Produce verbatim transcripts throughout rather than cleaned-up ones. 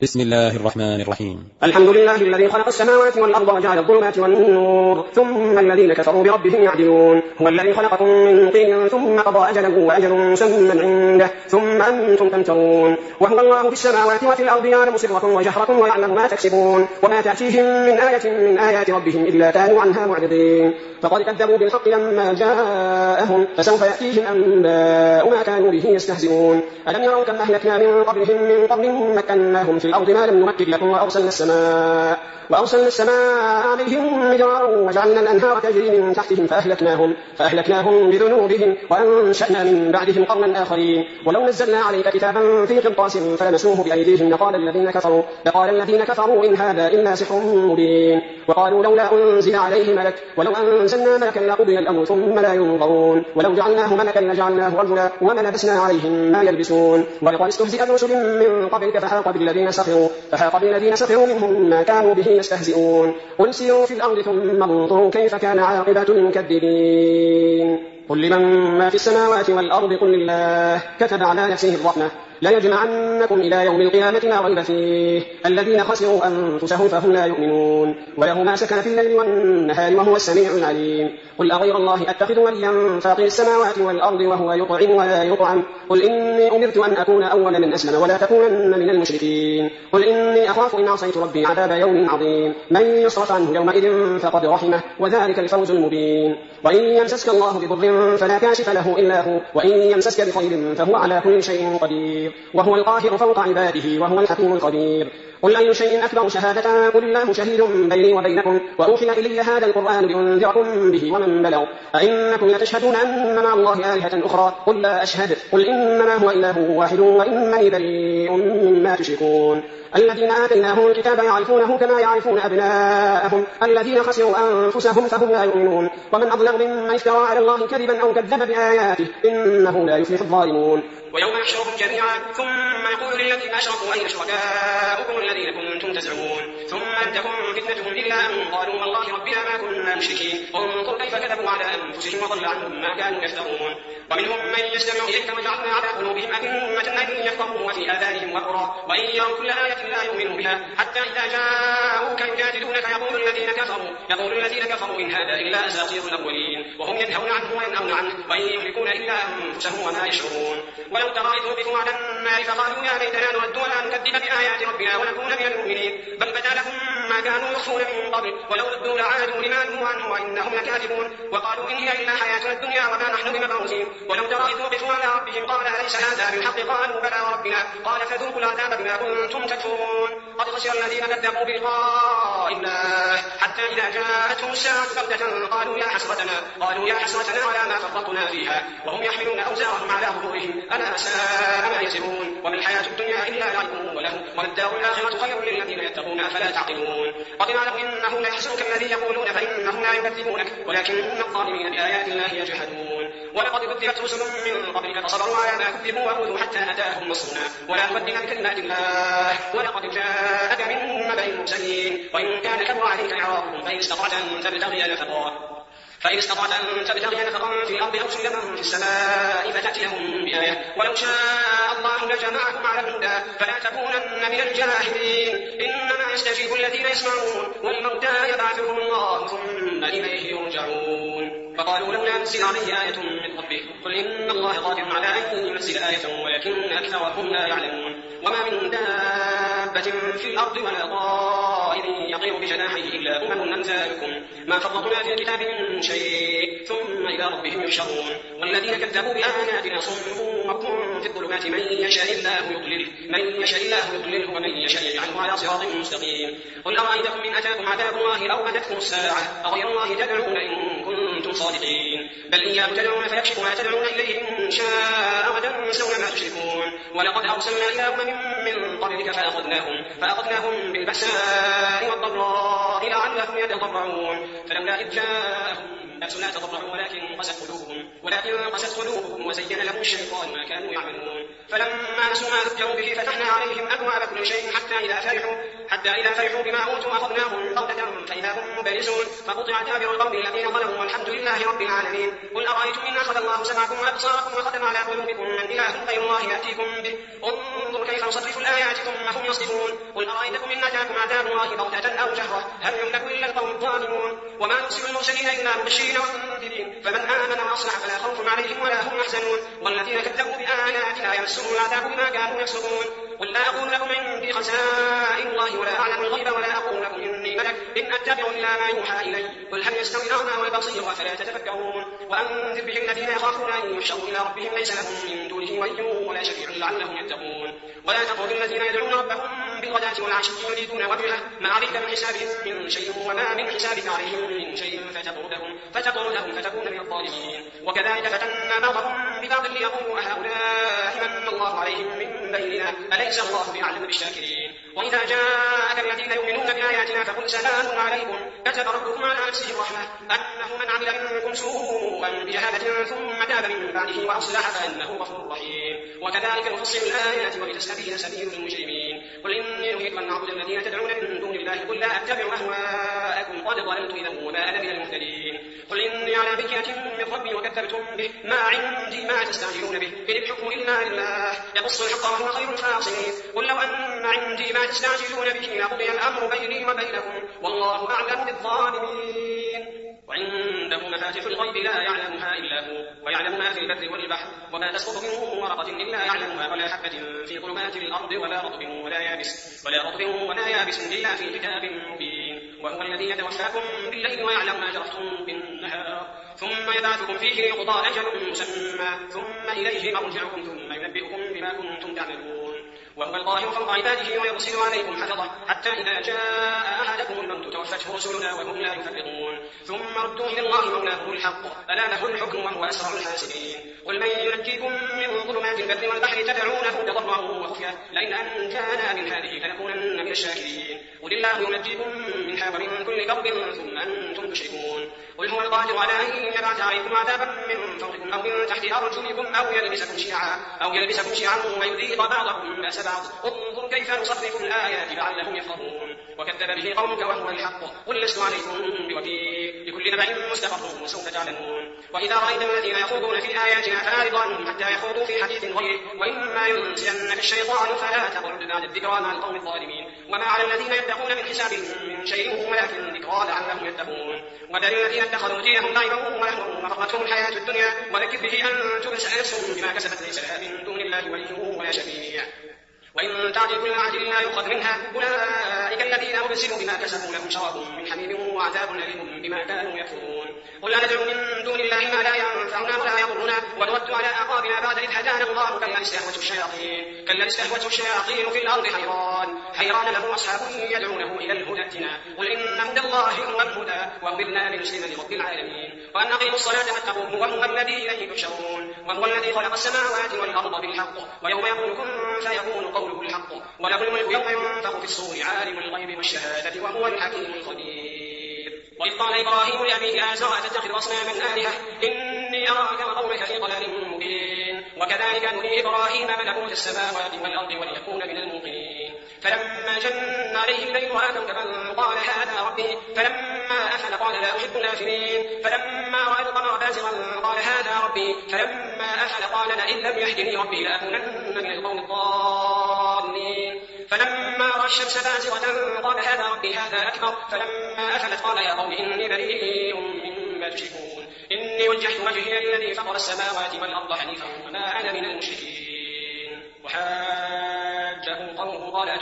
بسم الله الرحمن الرحيم. الحمد لله الذي خلق السماوات والأرض وجعل الظلمات والنور ثم الذين كفروا بربهم يعدلون. هو الذي خلقكم من طين ثم قضى أجله وأجل مسمى عنده ثم أنتم تمترون. وهو الله في السماوات وفي الأرض يعلم سركم وجهركم ويعلم ما تكسبون وما تأتيهم من آية من آيات ربهم إلا كانوا عنها معرضين. فقد كذبوا بالحق لما جاءهم فسوف يأتيهم أنباء ما كانوا به يستهزئون. ألم يروا كم أهلكنا من قبلهم من قبل مكناهم في الأرض ما لم نمكن لكم وأرسلنا السماء وأرسلنا السماء عليهم مدرارا وجعلنا الأنهار تجري من تحتهم فأهلكناهم, فأهلكناهم بذنوبهم وأنشأنا من بعدهم قرنا آخرين. ولو نزلنا عليك كتابا في قرطاس فلمسوه بأيديهم لقال الذين كفروا, لقال الذين كفروا إن هذا إلا سحر مبين. وقالوا لولا أنزل عليه ملك ولو أنزلنا ملكا لقضي الأمر ثم لا ينظرون ولو جعلناه ملكا لجعلناه رجلا وما لبسنا عليهم ما يلبسون. ولقد استهزئ برسل من قبلك فحاق بالذين سخروا فحاق بالذين سخروا منهم ما كانوا به يستهزئون. قل سيروا في الأرض ثم انظروا كيف كان عاقبة المكذبين. قل لمن ما في السماوات والأرض قل لله كتب على نفسه الرحمة لا يجمعنكم إلى يوم القيامة لا ريب فيه الذين خسروا أنفسهم فهم لا يؤمنون. وله ما سكن في الليل والنهار وهو السميع العليم. قل أغير الله أتخذ وليا فاطر السماوات والأرض وهو يطعم ولا يطعم قل إني أمرت أن أكون أول من أسلم ولا تكونن من المشركين. قل إني أخاف إن عصيت ربي عذاب يوم عظيم من يصرف عنه يومئذ فقد رحمه وذلك الفوز المبين. وإن يمسسك الله بضر فلا كاشف له إلا هو وإن يمسسك بخير فهو على كل شيء قدير وهو القاهر فوق عباده وهو الحكيم الخبير. قل أي شيء أكبر شهادة قل الله شهيد بيني وبينكم وأوحي إلي هذا القرآن لأنذركم به ومن بلغ أئنكم لتشهدون أن مع الله آلهة أخرى قل لا أشهد قل إنما هو إله واحد وإنني بريء مما تشركون. الذين آتيناهم الكتاب يعرفونه كما يعرفون أبناءهم الذين خسروا أنفسهم فهم لا يؤمنون. ومن أظلم ممن افترى على الله كذبا أو كذب بآياته إنه لا يفلح الظالمون. ويوم يحشرهم جميعا ثم يقول للذين أشركوا أين شركاؤكم الذين كنتم تزعمون ثم لم تكن فتنتهم إلا أن قالوا والله ربنا ما كنا مشركين انظر كيف كذبوا على أنفسهم وضل عنهم ما كانوا يفترون. ومنهم من يستمع إليك وجعلنا على قلوبهم أكنة أن يفقهوا وفي آذانهم وقرا وإن يروا كل آية لا يؤمنوا بها حتى إذا جاءوك يجادلونك يقول الذين كفروا يقول الذين كفروا إن هذا إلا أساطير الأولين وهم ينهون عنه وينأون عنه وإن يهلكون إلا أنفسهم وما يشعرون. ولو ترى إذ وقفوا على النار فقالوا يا ليتنا نرد ولا نكذب بآيات ربنا ونكون من المؤمنين بل بدا لهم ما كانوا يخفون من قبل ولو ردوا لعادوا لما نهوا عنه وإنهم لكاذبون. وقالوا إن هي إلا حياتنا الدنيا وما نحن بمبعوثين. ولو ترى إذ وقفوا على ربهم قال أليس هذا بالحق قالوا بلى وربنا قال فذوقوا العذاب بما كنتم تكفرون. قد خسر الذين كذبوا بلقاء الله حتى إذا جاءتهم الساعة بغتة قالوا يا حسرتنا قالوا يا حسرتنا على ما فرطنا فيها وهم يحملون أوزارهم على ظهورهم ألا ساء ما يزرون. وما الحياة الدنيا إلا لعب وله وللدار الآخرة خير للذين يتقون أفلا تعقلون. قد نعلم إنه لا يحزنك الذي يقولون فإنهم لا يكذبونك ولكن الظالمين بآيات الله يجحدون. ولقد كذبت رسل من قبلك فصبروا على ما كذبوا وأوذوا حتى أتاهم نصرنا ولا مبدل لكلمات الله ولقد جاءك من نبأ المرسلين. وإن كان كبر عليك إعراضهم فإن استطعت أن تبتغي نفقا فإن استطعت أن تبتغي نفقا في الأرض أو سلما في السماء فتأتيهم بآية ولو شاء الله لجمعكم على الهدى فلا تكونن من الجاهلين. إنما يستجيب الذين يسمعون والموتى يبعثهم الله ثم إليه يرجعون. فقالوا لولا نزل عليه آية من ربه قل إن الله قادر على أن ينزل آية ولكن أكثرهم لا يعلمون. وما من دابة في الأرض ولا طائر يطير بجناحيه إلا أمم أمثالكم ما فرطنا في الكتاب من شيء ثم إلى ربهم يحشرون. والذين كذبوا بآياتنا صم وبكم في الظلمات من يشاء الله يضلله من يشاء الله يضلله ومن يشاء يجعله على صراط مستقيم. قل أرأيتكم إن أتاكم عذاب الله أو أتتكم الساعة أغير الله تدعون إن كنتم صادقين بل إياه تدعون فيكشف ما تدعون إليه إن شاء وتنسون ما تشركون. ولقد أرسلنا إلى أمم من قبلك فأخذناهم فأخذناهم بالبأساء والضراء لعلهم يتضرعون فلولا إذ جاءهم بأسنا تضرعوا ولكن قست قلوبهم ولكن قست قلوبهم وزين لهم الشيطان ما كانوا يعملون. فلما نسوا ما ذكروا به فتحنا عليهم أبواب كل شيء حتى إذا فرحوا حتى إذا فرحوا بما أوتوا أخذناهم بغتة فإذا هم مبلسون فقطع دابر القوم الذين ظلموا والحمد لله رب العالمين. قل أرأيتم إن أخذ الله سمعكم وأبصاركم وختم على قلوبكم من إله غير الله يأتيكم به انظر كيف نصرف الآيات ثم هم يصدفون قل أرأيتكم إن أتاكم عذاب الله بغتة أو جهرة هل يملك إلا القوم الظالمون وما نرسل المرسلين إلا مبشرين ومنذرين فمن آمن وأصلح فلا خوف عليهم ولا هم يحزنون والذين كذبوا بآياتنا يمسهم العذاب بما كانوا يكسبون قل لا أقول لكم عندي خزائن الله ولا أعلم الغيب ولا أقول لكم إني ملك إن أتبع إلا ما يوحى إلي قل هل يستوي الأعمى والبصير أفلا تتفكرون وأنذر به الذين يخافون أن يحشروا إلى ربهم ليس لهم من دونه ولي ولا شفيع لعلهم يتقون ولا تطرد الذين يدعون ربهم بالغداة والعشي يريدون وجهه ما عليك من حسابهم من شيء وما من حسابك عليهم من شيء فتطردهم فتطردهم فتكون من الظالمين وكذلك فتنا بعضهم ببعض ليقولوا أهؤلاء من الله عليهم من بيننا أليس الله بأعلم بالشاكرين وإذا جاءك الذين يؤمنون بآياتنا فقل سلام عليكم كتب ربكم على نفسه الرحمة أنه من عمل منكم سوءا بجهالة ثم تاب من بعده وأصلح فإنه غفور رحيم وكذلك نفصل الآيات ولتستبين سبيل المجرمين قل إني نهيت أن أعبد الذين تدعون من دون الله قل لا أتبع أهواءكم قد ضللت إذا وما أنا من المهتدين قل إني على بينة من ربي وكذبتم به ما عندي ما تستعجلون به إن الحكم إلا لله يقص الحق وهو خير الفاصلين قل لو أن عندي ما تستعجلون به لقضي الأمر بيني وبينكم والله أعلم بالظالمين وعنده مفاتيح الغيب لا يعلمها إلا هو ويعلم ما في البر والبحر وما تسقط من ورقة إلا يعلمها ولا حبة في ظلمات الأرض ولا رطب ولا يابس ولا رطب ولا يابس إلا في كتاب مبين وهو الذي يتوفاكم بالليل ويعلم ما جرحتم بالنهار ثم يبعثكم فيه ليقضى أجل مسمى ثم إليه مرجعكم ثم ينبئكم بما كنتم تعملون وهو القاهر فوق عباده ويرسل عليكم حفظه حتى إذا جاء أحدكم الموت توفته رسلنا وهم لا يفرطون ثم ردوا إلى الله مولاهم الحق ألا له الحكم وهو أسرع الحاسبين قل من ينجيكم من ظلمات البر والبحر تدعونه تضرعا وخفيا لئن أنجانا من هذه لنكونن من الشاكرين قل الله ينجيكم منها ومن كل كرب ثم أنتم تشركون قل هو القادر على أن يبعث عليكم عذابا من فوقكم أو من تحت أرجلكم أو يلبسكم شيعا أو يلبسكم شيعا ويذيق بعضكم بأس بعض انظر كيف نصرف الآيات لعلهم يفقهون وكذب به قومك وهو الحق قل لست عليكم بوكيل لكل نبأ مستقر وسوف تعلمون وإذا رأيت الذين يخوضون في آياتنا فأعرض عنهم حتى يخوضوا في حديث غيره وإما ينسينك الشيطان فلا تقعد بعد الذكرى مع القوم الظالمين وما على الذين يتقون من حسابهم من شيء ولكن ذكرى لعلهم يتقون وذل الذين اتخذوا دينهم لعبا ولهوا وغرتهم الحياة الدنيا وذكر به أن تبصر نفس بما كسبت ليس لها من دون الله ولي ولا شفيع وإن تعدل كل عدل لا يؤخذ منها أولئك الذين أرسلوا بما كسبوا لهم شراب من حميم وعذاب أليم بما كانوا يكفرون قل لا ندعو من دون الله ما لا ينفعنا ولا يضرنا ونرد على أعقابنا بعد إذ هدانا الله كالذي استهوته الشياطين كالذي استهوته الشياطين في الأرض حيران حيران له أصحاب يدعونه إلى الهدى ائتنا قل إن هدى الله هو الهدى وأمرنا لنسلم لرب العالمين وأن أقيموا الصلاة واتقوه وهو الذي إليه تحشرون وهو الذي خلق السماوات والأرض بالحق ويوم يقول كن فيكون قوله الحق وله الملك يوم ينفخ في الصور عالم الغيب والشهادة وهو الحكيم الخبير وإذ قال إبراهيم لأبيه آزر أتتخذ أصناما آلهة إني أراك وقومك في ضلال مبين وكذلك نري إبراهيم ملكوت السماوات والأرض وليكون من الموقنين فلما جن عليه الليل رأى كوكبا قال هذا ربي فلما أفل قال لا أحب الآفلين فلما رأى القمر بازغا قال هذا ربي فلما أفل قال لئن لم يهدني ربي لأكونن من القوم الضالين فلما رأى الشمس بازغة قال هذا ربي هذا أكبر فلما أفلت قال يا قوم إني بريء مما تشركون إني وجهت وجهي للذي فطر السماوات والأرض حنيفا وما أنا من المشركين وحاجه قومه قال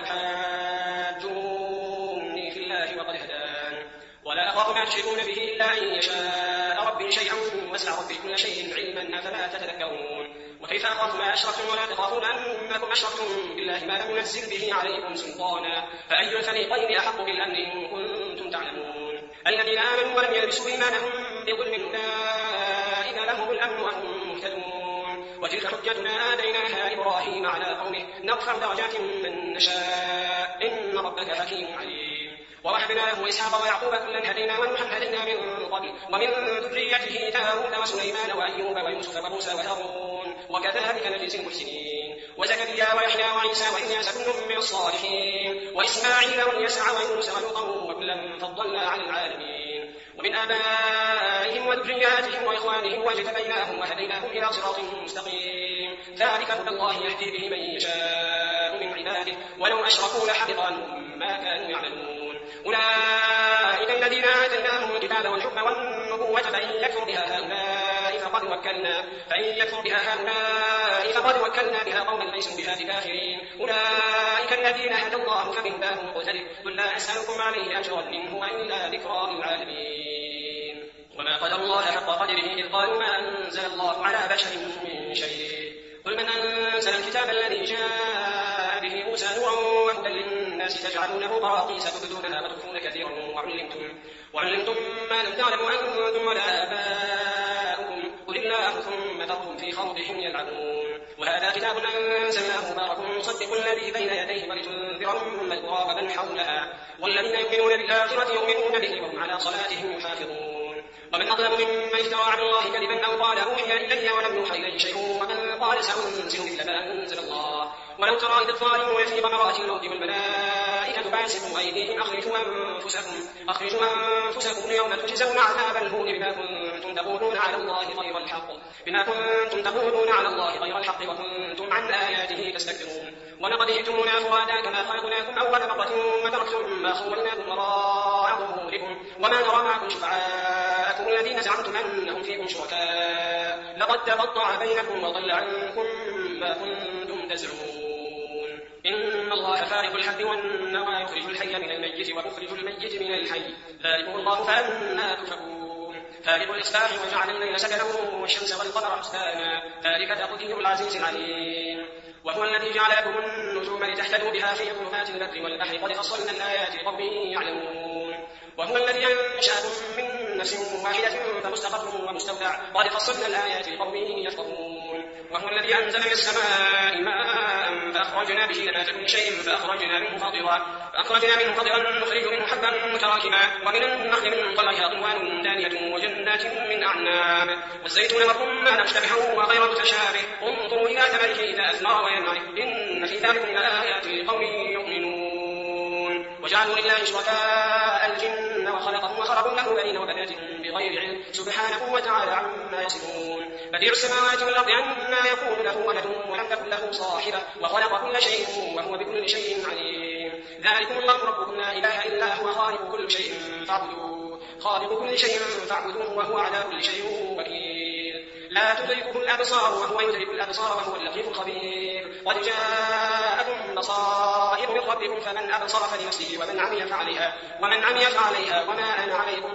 أتحاجوني في الله وقد هدان ولا أخاف ما تشركون به إلا أن يشاء ربي شيئا وسع ربي كل شيء علما أفلا تتذكرون وكيف أخاف ما أشركتم ولا تخافون أنكم أشركتم بالله ما لم ينزل به عليكم سلطانا فأي الفريقين أحق بالأمن إن كنتم تعلمون الذين آمنوا ولم يلبسوا إيمانهم بظلم أولئك لهم الأمن وهم مهتدون وتلك حجتنا آتيناها إبراهيم على قومه نرفع درجات من نشاء إن ربك حكيم عليم ووهبنا له إسحاق ويعقوب كلا هدينا ونوحا هدينا من قبل ومن ذريته داود وسليمان وأيوب ويوسف وموسى وهارون وكذلك نجزي المحسنين وزكريا ويحيى وعيسى وإلياس كل من الصالحين وإسماعيل واليسع ويونس ولوطا وكلا فضلنا على العالمين ومن آبائهم وذرياتهم وإخوانهم واجتبيناهم وهديناهم إلى صراط مستقيم ذلك هدى الله يهدي به من يشاء من عباده ولو أشركوا لحبط عنهم ما كانوا يعملون. أولئك الذين آتيناهم الكتاب والحكم والنبوة فإن يكفر بها هؤلاء فقد وكلنا فإن يكفر بها هؤلاء فقد وكلنا بها قوما ليسوا بها بكافرين. أولئك الذين هدى الله فبهداه مقتدر قل لا أسألكم عليه أجرا إن هو إلا ذكرى للعالمين. وما قدر الله حق قدره إذ قالوا ما أنزل الله على بشر من شيء قل من أنزل الكتاب الذي جاء به موسى نورا وهدى للناس تجعلونه قراطيس تبدونها وتخفون كثيرا وعلمتم, وعلمتم ما لم تعلموا أنتم ولا آباؤكم قل الله ثم ذرهم في خوضهم يلعبون. وهذا كتاب أنزلناه مبارك مصدق الذي بين يديه ولتنذر أم القرى ومن حولها والذين يؤمنون بالآخرة يؤمنون به وهم على صلاتهم يحافظون. ومن أظلم ممن افترى على الله كذبا أو قال أوحي إلي ولم يوحى إليه شيء ومن قال سأنزل مثل ما أنزل الله. ولو ترى إذ الظالمون في غمرات الموت والملائكة باسطوا أيديهم أخرجوا أنفسكم أخرجوا أنفسكم اليوم تجزون عذاب الهون بما كنتم تقولون على الله غير الحق بما كنتم تقولون على الله غير الحق وكنتم عن آياته تستكبرون. ولقد جئتمونا فرادا كما خلقناكم أول مرة وتركتم ما خولناكم وراء ظهوركم وما نرى معكم شفعاءكم الذين زعمتم أنهم فيكم شركاء لقد تقطع بينكم وضل عنكم ما كنتم تزعمون. إن الله فارق الحب والنوى يخرج الحي من الميت ومخرج الميت من الحي ذلكم الله فأنا تؤفكون. فارق الإصباح وجعل الليل سكنا والشمس والقمر حسبانا ذلك تقدير العزيز العليم. وهو الذي جعل لكم النجوم لتهتدوا بها في ظلمات البر والبحر قد فصلنا الآيات لقوم يعلمون. وهو الذي أنشأكم من نفس واحدة فمستقر ومستودع قد فصلنا الآيات لقوم يفقهون. وهو الذي أنزل من السماء ماء فأخرجنا به نبات كل شيء فأخرجنا منه خضرا فأخرجنا منه خضرا نخرج منه حبا متراكما ومن النخل من طلعها قنوان دانية وجنات من أعناب والزيتون والرمان مشتبها وغير متشابه انظروا إلى ثمره إذا أثمر وينعم إن في ذلك لآيات لقوم يؤمنون. وجعلوا لله شركاء الجن وخلقهم وخرقوا له بنين وبنات بغير علم سبحانه وتعالى عما يصفون. بديع السماوات والأرض عما يكون له ولد ولم تكن له صاحبة وخلق كل شيء وهو بكل شيء عليم. ذلكم الله ربكم لا إله إلا هو خالق كل شيء فاعبدوه خالق كل شيء فاعبدوه وهو على كل شيء وكيل. لا تدركه الأبصار وهو يدرك الأبصار وهو اللطيف الخبير. قد جاءكم بصائر من ربكم فمن أبصر فلنفسه ومن عمي فعليها ومن عمي فعليها وما أنا عليكم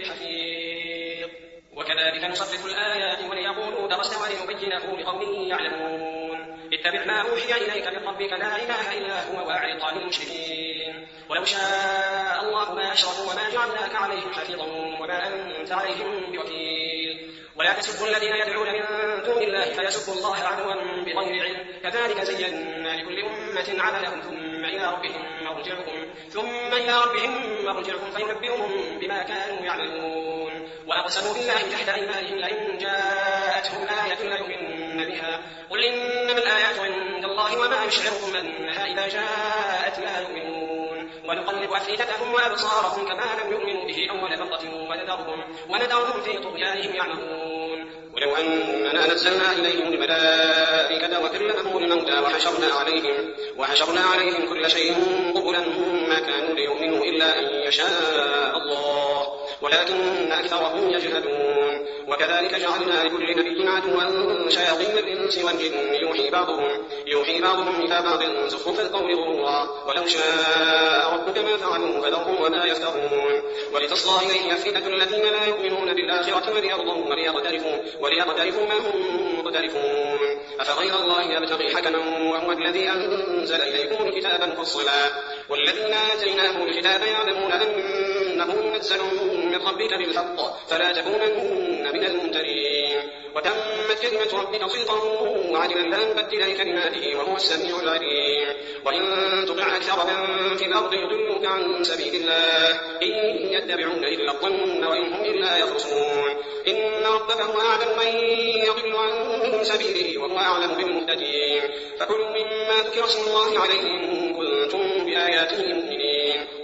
بحفيظ. وكذلك نصرف الآيات وليقولوا درست ولنبينه لقوم يعلمون. اتبع ما أوحي إليك من ربك لا إله إلا هو وأعرض عن المشركين. ولو شاء الله ما أشركوا وما جعلناك عليهم حفيظا وما أنت عليهم بوكيل. ولا تسبوا الذين يدعون من دون الله فيسبوا الله عدوا بغير علم كذلك زينا لكل أمة عملهم ثم إلى ربهم مرجعهم ثم إلى ربهم مرجعهم فينبئهم بما كانوا يعملون. وأقسموا بالله تحت أيمانهم لئن جاءتهم آية ليؤمنن بها قل إنما الآيات عند الله وما يشعركم أنها إذا جاءت لا يؤمنون. ونقلب أفئدتهم وأبصارهم كما لم يؤمنوا به أول مرة ونذرهم, ونذرهم في طغيانهم يعمهون. ولو أننا نزلنا إليهم الملائكة وكلمهم الموتى وحشرنا عليهم, وحشرنا عليهم كل شيء قبلا ما كانوا ليؤمنوا إلا أن يشاء الله ولكن أكثرهم يجهدون. وكذلك جعلنا لكل نبي عدوا شياطين الإنس والجن يوحي بعضهم, يوحي بعضهم إلى بعض زخرف القول غرورا ولو شاء ربك ما فعلوه فذرهم وما يفترون. ولتصغى إليه أفئدة الذين لا يؤمنون بالآخرة وليرضوا وليقترفوا, وليقترفوا ما هم مقترفون. أفغير الله يبتغي حكما وهو الذي أنزل إليكم الكتاب مفصلا والذين آتيناهم الكتاب يعلمون أنه منزل من ربك بالحق فلا تكونن من الممترين. وتمت كلمة ربك صدقا وعدلا لا مبدل لكلماته وهو السميع العليم. وإن تطع أكثر من في الأرض يضلوك عن سبيل الله إن يتبعون إلا الظن وإن هم إلا يخرصون. إن ربك هو أعلم من يضل عن سبيله وهو أعلم بالمهتدين. فكلوا مما ذكر اسم الله عليه إن كنتم بآياته مؤمنين.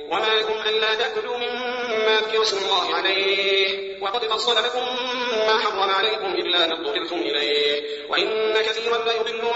وما لكم ألا تأكلوا مما ذكر اسم الله عليه وقد فصل لكم ما حرم عليكم إلا ما اضطررتم إليه وإن كثيرا ليضلون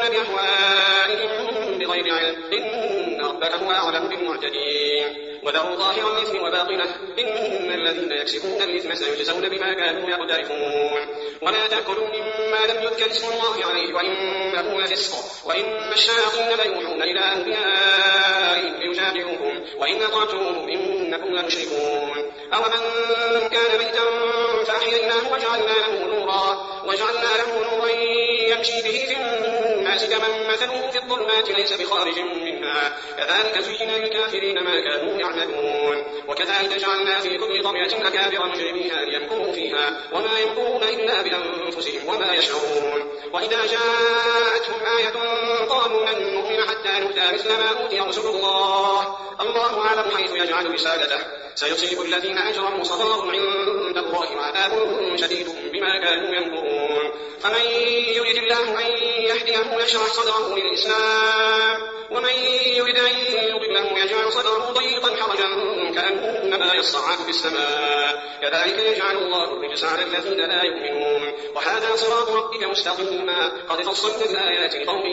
بأهوائهم بغير علم إن ربك هو أعلم بالمعتدين وذروا ظاهر الإثم وباطنه إن الذين يكسبون الإثم سيجزون بما كانوا يقترفون ولا تأكلوا مما لم يذكر اسم الله عليه وإنه لفسق وإن الشياطين ليوحون إلى أوليائهم ليجادلوكم وإن أطعتموهم إنكم لمشركون أومن كان ميتا فأحييناه وجعلنا له نورا وجعلنا له نورا يمشي به في الناس كمن مثله في الظلمات ليس بخارج منها كذلك زين للكافرين ما كانوا يعملون وكذلك جعلنا في كل قرية أكابر مجرميها ليمكروا فيها وما يمكرون إلا بأنفسهم وما يشعرون وإذا جاءتهم آية قالوا لن نؤمن حتى نؤتى مثل ما أوتي رسل الله الله أعلم حيث يجعل رسالته سيصيب الذين أجرموا صغار عند الله وعذاب شديد بما كانوا يمكرون فمن يريد الله أن يهديه يشرح صدره للإسلام ومن يريد أن يضله يجعل صدره ضيقا حرجا كأنما يصعد في السماء كذلك يجعل الله الرجس على الذين لا يؤمنون وهذا صراط ربك مستقيما قد فصلنا الآيات لقوم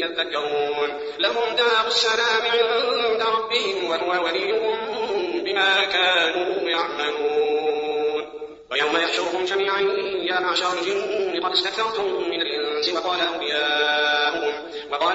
يذكرون لهم دار السلام عند ربهم وهو وليهم بما كانوا يعملون ويوم يحشرهم جميعا يا معشر الجن قد استكثرتم من الإنس وقال أولياؤهم وقال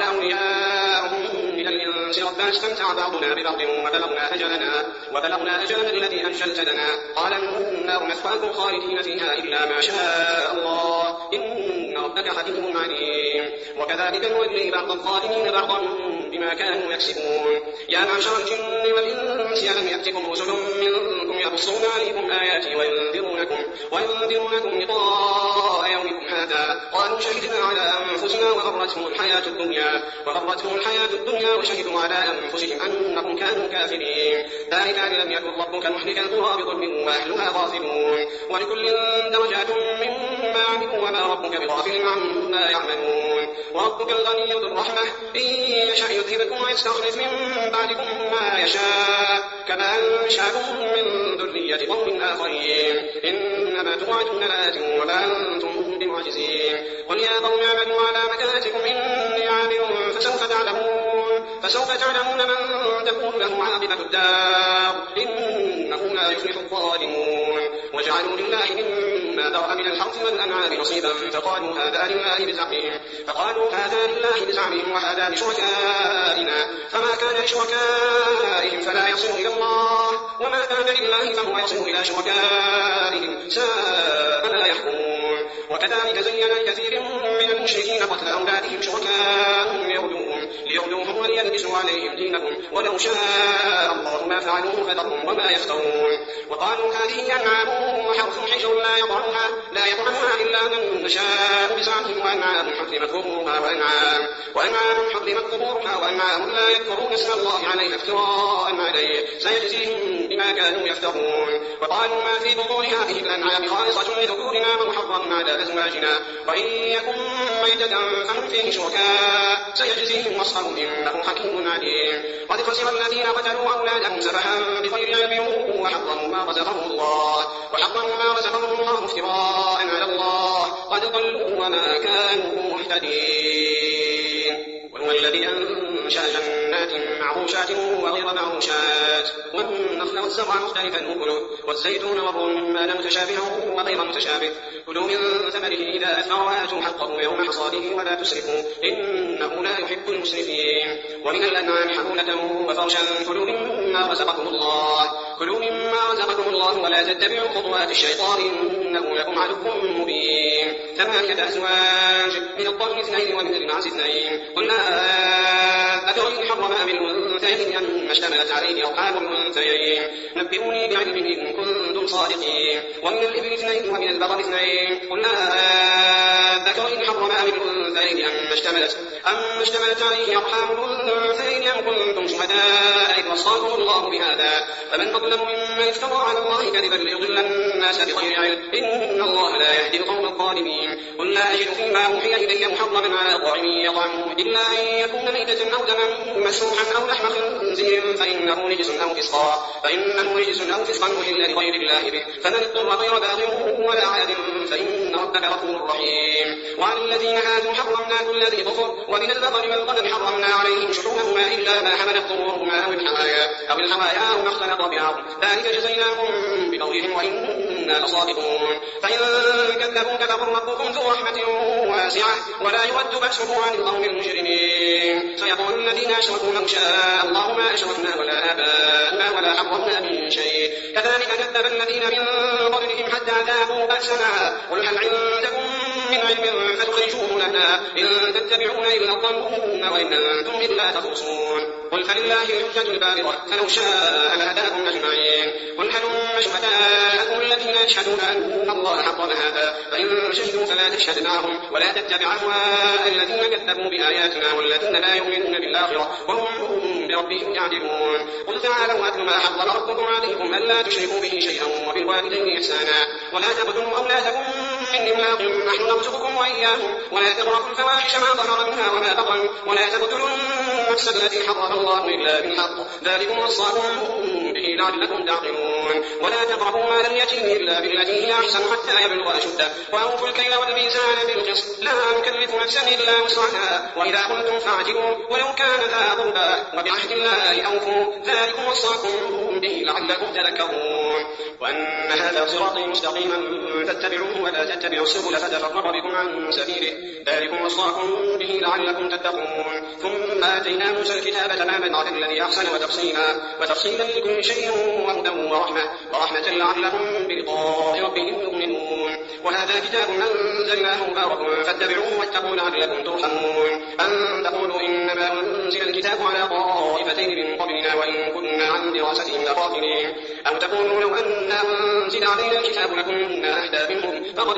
أولياؤهم من الإنس ربنا استمتع بعضنا ببعض وبلغنا أجلنا وبلغنا أجلنا الذي أجلت لنا قال النار مثواكم خالدين فيها إلا ما شاء الله إن ربك حكيم عليم وكذلك نولي بعض الظالمين بعضا بما كانوا يكسبون يا معشر الجن والإنس ألم يأتكم رسل منكم يقصون عليكم آياتي وينذرونكم وينذرونكم لقاء يومكم هذا قالوا شهدنا على أنفسنا وغرتهم الحياة الدنيا وغرتهم الحياة الدنيا وشهدوا على أنفسهم أنهم كانوا كافرين ذلك أن لم يكن ربك مهلك القرى بظلم وأهلها غافلون ولكل درجات مما عملوا وما ربك بغافل عما يعملون وربك الغني ذو الرحمة إن يشاء يذهبكم ويستخلف من بعدكم ما يشاء كما أنشأكم من ذرية قوم آخرين إنما توعدون لآت وما أنتم بمعجزين قل يا قوم اعملوا على مكانتكم إني عامل فسوف تعلمون فسوف تعلمون من تكون له عاقبة الدار إنه لا يفلح الظالمون وجعلوا لله مما ذرأ من الحرث والأنعام نصيبا فقالوا هذا لله بزعمهم فقالوا هذا لله بزعمهم وهذا لشركائنا فما كان لشركائهم فلا يصل إلى الله وما كان لله فهو يصل إلى شركائهم ساء ما يحكمون وكذلك زين لكثير من المشركين قتل أولادهم شركاءهم ليردوهم ليردوهم وليلبسوا عليهم دينهم ولو شاء الله ما فعلوه فذرهم وما يفترون وقالوا هذه أنعام وحرث حجر لا يطعمها لا يطعمها إلا من نشاء بزعمهم وأنعام حرمت ظهورها وأنعام وأنعام حرمت ظهورها وأنعام لا يذكرون اسم الله عليها افتراء عليه سيجزيهم بما كانوا يفترون وقالوا ما في بطون هذه الأنعام خالصة لذكورنا ومحرم على أزواجنا وإن يكن ميتة فهم فيه شركاء سيجزيهم وصفهم إنه حكيم عليم قد خسر الذين قتلوا أولادهم سفها بغير علم وحرموا ما رزقهم الله وحرموا ما رزقهم الله افتراء على الله قد ضلوا وما كانوا مهتدين وهو الذي أنشأ جنات معروشات وغير معروشات والنخل والزرع مختلفا أكله والزيتون والرمان متشابها وغير متشابه كلوا من ثمره إذا أثمر وآتوا حقه يوم حصاده ولا تسرفوا إنه لا يحب المسرفين ومن الأنعام حمولة وفرشا كلوا مما رزقكم الله كلوا مما رزقكم الله ولا تتبعوا خطوات الشيطان إنه لكم عدو مبين ثمانية أزواج من الضأن اثنين ومن المعز اثنين قلنا أذرين حرم أم الأنثيين أم اشتملت عليه أرحام الأنثيين نبئوني بعلم إن كنتم صادقين ومن الإبل اثنين ومن البقر اثنين قلنا أذرين حرم أم الأنثيين أم اشتملت أم اشتملت عليه أرحام الأنثيين أم كنتم شهداء إذ وصاكم الله بهذا فمن أظلم ممن افترى على الله كذبا ليضل الناس بغير علم إن الله لا يهدي القوم الظالمين قل لا أجد فيما أوحي إلي محرما على طاعم يطعمه إلا أن يكون ميتة أو دما مسفوحا أو لحم خنزير فإنه رجس أو فسقا فإنه رجس أو فسقا أحل لغير الله به فمن اضطر غير باغ ولا عاد فإن ربك غفور رحيم. وعلى الذين هادوا حرمنا كل ذي ظفر ومن البقر والغنم حرمنا عليهم شحومهما إلا ما حملت ظهورهما أو الحوايا أو الحوايا أو ما اختلط بعظم ذلك جزيناهم ببغيهم وإنا لصادقون. فإن كذبوك فقل ربكم ذو رحمة واسعة ولا يرد بأسه عن القوم المجرمين. سيقول الذين أشركوا لو شاء الله ما أشركنا ولا آباؤنا ولا حرمنا من شيء كذلك كذب الذين من قبلهم حتى ذاقوا بأسنا قل هل عندكم من علم فتخرجوه لنا إن تتبعون إلا الظن وإن أنتم إلا تخرصون. قل فلله الحجة البالغة فلو شاء لهداكم أجمعين. قل هلم شهداءكم الذين يشهدون أن الله حرم هذا فإن شهدوا فلا تشهد معهم ولا تتبع أهواء الذين كذبوا بآياتنا والذين لا يؤمنون بالآخرة وهم بربهم يعدلون. قل تعالوا أتل ما حرم ربكم عليكم ألا تشركوا به شيئا وبالوالدين إحسانا ولا تقتلوا أولادكم من إملاق نحن نرزقكم وإياهم ولا تقربوا الفواحش ما ظهر منها وما بطن ولا تقتلوا النفس التي حرم الله إلا بالحق ذلكم وصاكم به لعلكم تعقلون. ولا تقربوا مال اليتيم إلا بالتي هي أحسن حتى يبلغ أشده وأوفوا الكيل والميزان بالقسط لا نكلف نفسا إلا وسعها وإذا قلتم فاعدلوا ولو كان ذا قربى وبعهد الله أوفوا ذلكم وصاكم به لعلكم تذكرون. وأن هذا صراطي مستقيما فاتبعوه ولا تتبعوا السبل فتفرق بكم عن سبيله ذلكم وصاكم به لعلكم تتقون. ثم آتينا موسى الكتاب تماما على الذي أحسن وتفصيلا وتفصيلا لكل شيء وهدى ورحمة ورحمة لعلهم بلقاء ربهم يؤمنون. وهذا كتاب أنزلناه مبارك فاتبعوه واتقوا لعلكم ترحمون. أن تقولوا إنما أنزل الكتاب على طائفتين من قبلنا وإن كنا عن دراستهم لغافلين أو تقولوا لو أن أنزل علينا الكتاب لكنا أهدى منهم فقد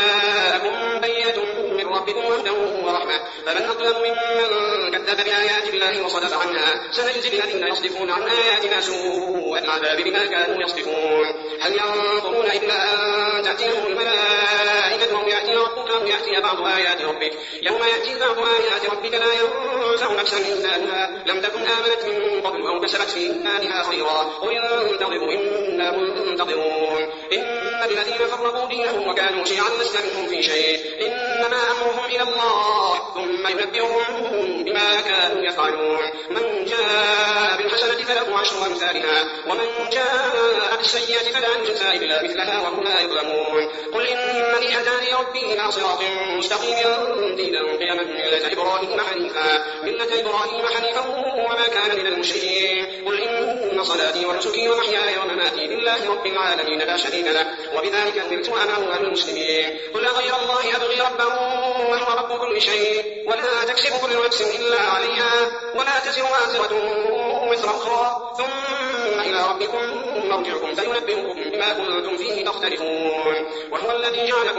جاءكم بينة من ربكم وهدى ورحمة فمن أظلم ممن كذب بآيات الله وصدف عنها سنجزي الذين يصدفون عن آياتنا سوء العذاب بما كانوا يصدفون. هل ينظرون إلا أن تأتيهم الملائكة أو يأتي ربك أو يأتي بعض آيات ربك يوم يأتي بعض آيات ربك لا ينفع نفسا إيمانها لم تكن آمنت من قبل أو كسبت في إيمانها خيرا قل انتظروا إنا منتظرون. إن الذين فرقوا دينهم وكانوا شيعا لست منهم في شيء إنما أمرهم إلى الله ثم ينبئهم بما كانوا يفعلون. من جاء بالحسنة فله عشر أمثالها ومن جاء بالسيئة فلا يجزى إلا مثلها وهم لا يظلمون. قل إنني هداني ربي إلى صراط مستقيم دينا قيما ملة إبراهيم حنيفا ملة إبراهيم حنيفا وما كان من المشركين. قل إن صلاتي ونسكي ومحياي ومماتي لله رب العالمين لا شريك له وبذلك أمرت وأنا أول المسلمين. قل غير الله أبغي ربا وهو رب كل شيء ولا تكسب كل نفس إلا عليها ولا تزر وازرة وزر أخرى ثم إلى ربكم مرجعكم فينبئكم بما كنتم فيه تختلفون. وهو الذي جعلكم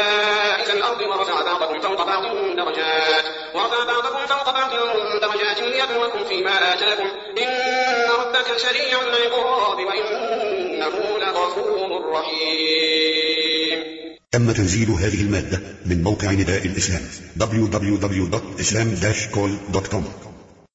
خلائف الأرض ورفع بعضكم فوق بعض درجات ورفع بعضكم فوق بعض درجات ليبلوكم فيما آتاكم إن ربك سريع العقاب وإنه لغفور رحيم. تم تنزيل هذه المادة من موقع نداء الإسلام دبليو دبليو دبليو دوت إسلام داش كول دوت كوم.